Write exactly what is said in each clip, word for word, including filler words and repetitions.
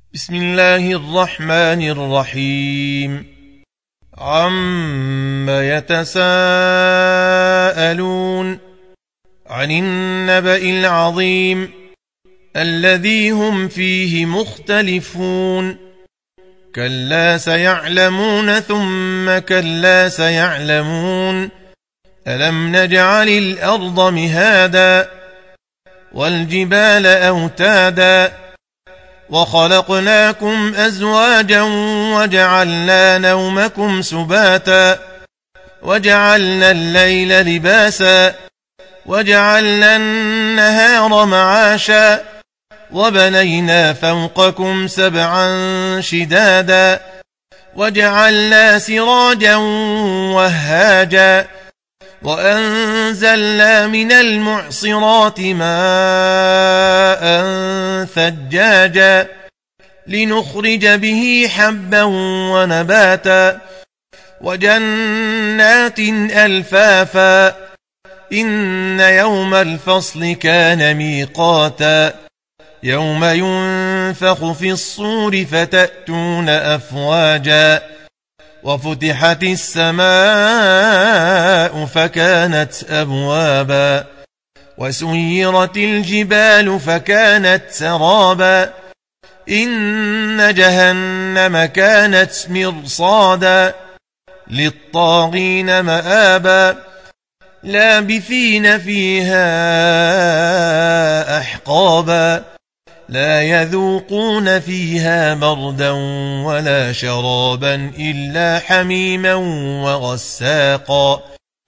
بسم الله الرحمن الرحيم. عم يتساءلون عن النبأ العظيم الذي هم فيه مختلفون. كلا سيعلمون ثم كلا سيعلمون. ألم نجعل الأرض مهادا والجبال أوتادا وخلقناكم أزواجا وجعلنا نومكم سباتا وجعلنا الليل لباسا وجعلنا النهار معاشا وبنينا فوقكم سبعا شدادا وجعلنا سراجا وهاجا وأنزلنا من المعصرات ماء ثجاجا لنخرج به حبا ونباتا وجنات ألفافا إن يوم الفصل كان ميقاتا يوم ينفخ في الصور فتأتون أفواجا وفتحت السماء فكانت أبوابا وسيرت الجبال فكانت سرابا إن جهنم كانت مرصادا للطاغين مآبا لابثين فيها أحقابا لا يذوقون فيها بردا ولا شرابا إلا حميما وغساقا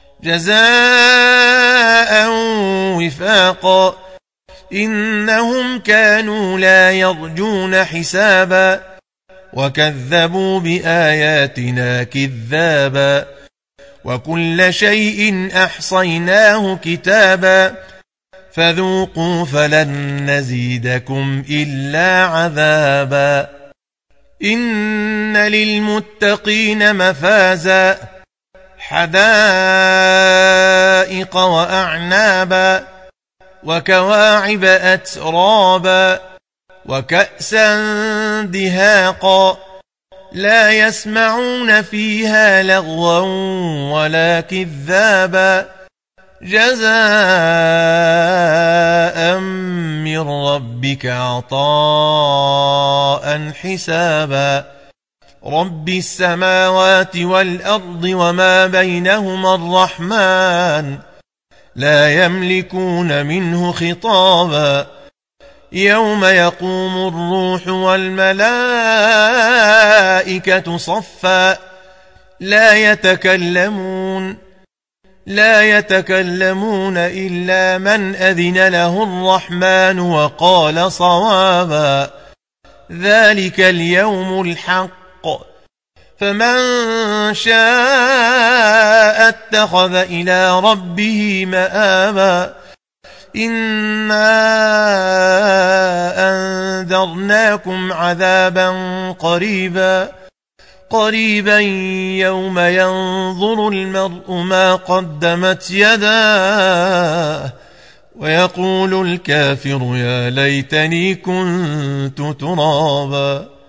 جزاء وفاقا إنهم كانوا لا يرجون حسابا وكذبوا بآياتنا كذابا وكل شيء أحصيناه كتابا فذوقوا فلن نزيدكم إلا عذابا إن للمتقين مفازا حدائق وأعنابا وكواعب أترابا وكأسا دهاقا لا يسمعون فيها لغوا ولا كذابا جزاء من ربك عطاء حسابا رب السماوات والأرض وما بينهما الرحمن لا يملكون منه خطابا يوم يقوم الروح والملائكة صفا لا يتكلمون لا يتكلمون إلا من أذن له الرحمن وقال صوابا ذلك اليوم الحق فمن شاء اتخذ إلى ربه مآبا إنا أنذرناكم عذابا قريبا قريبا يوم ينظر المرء ما قدمت يداه ويقول الكافر يا ليتني كنت ترابا.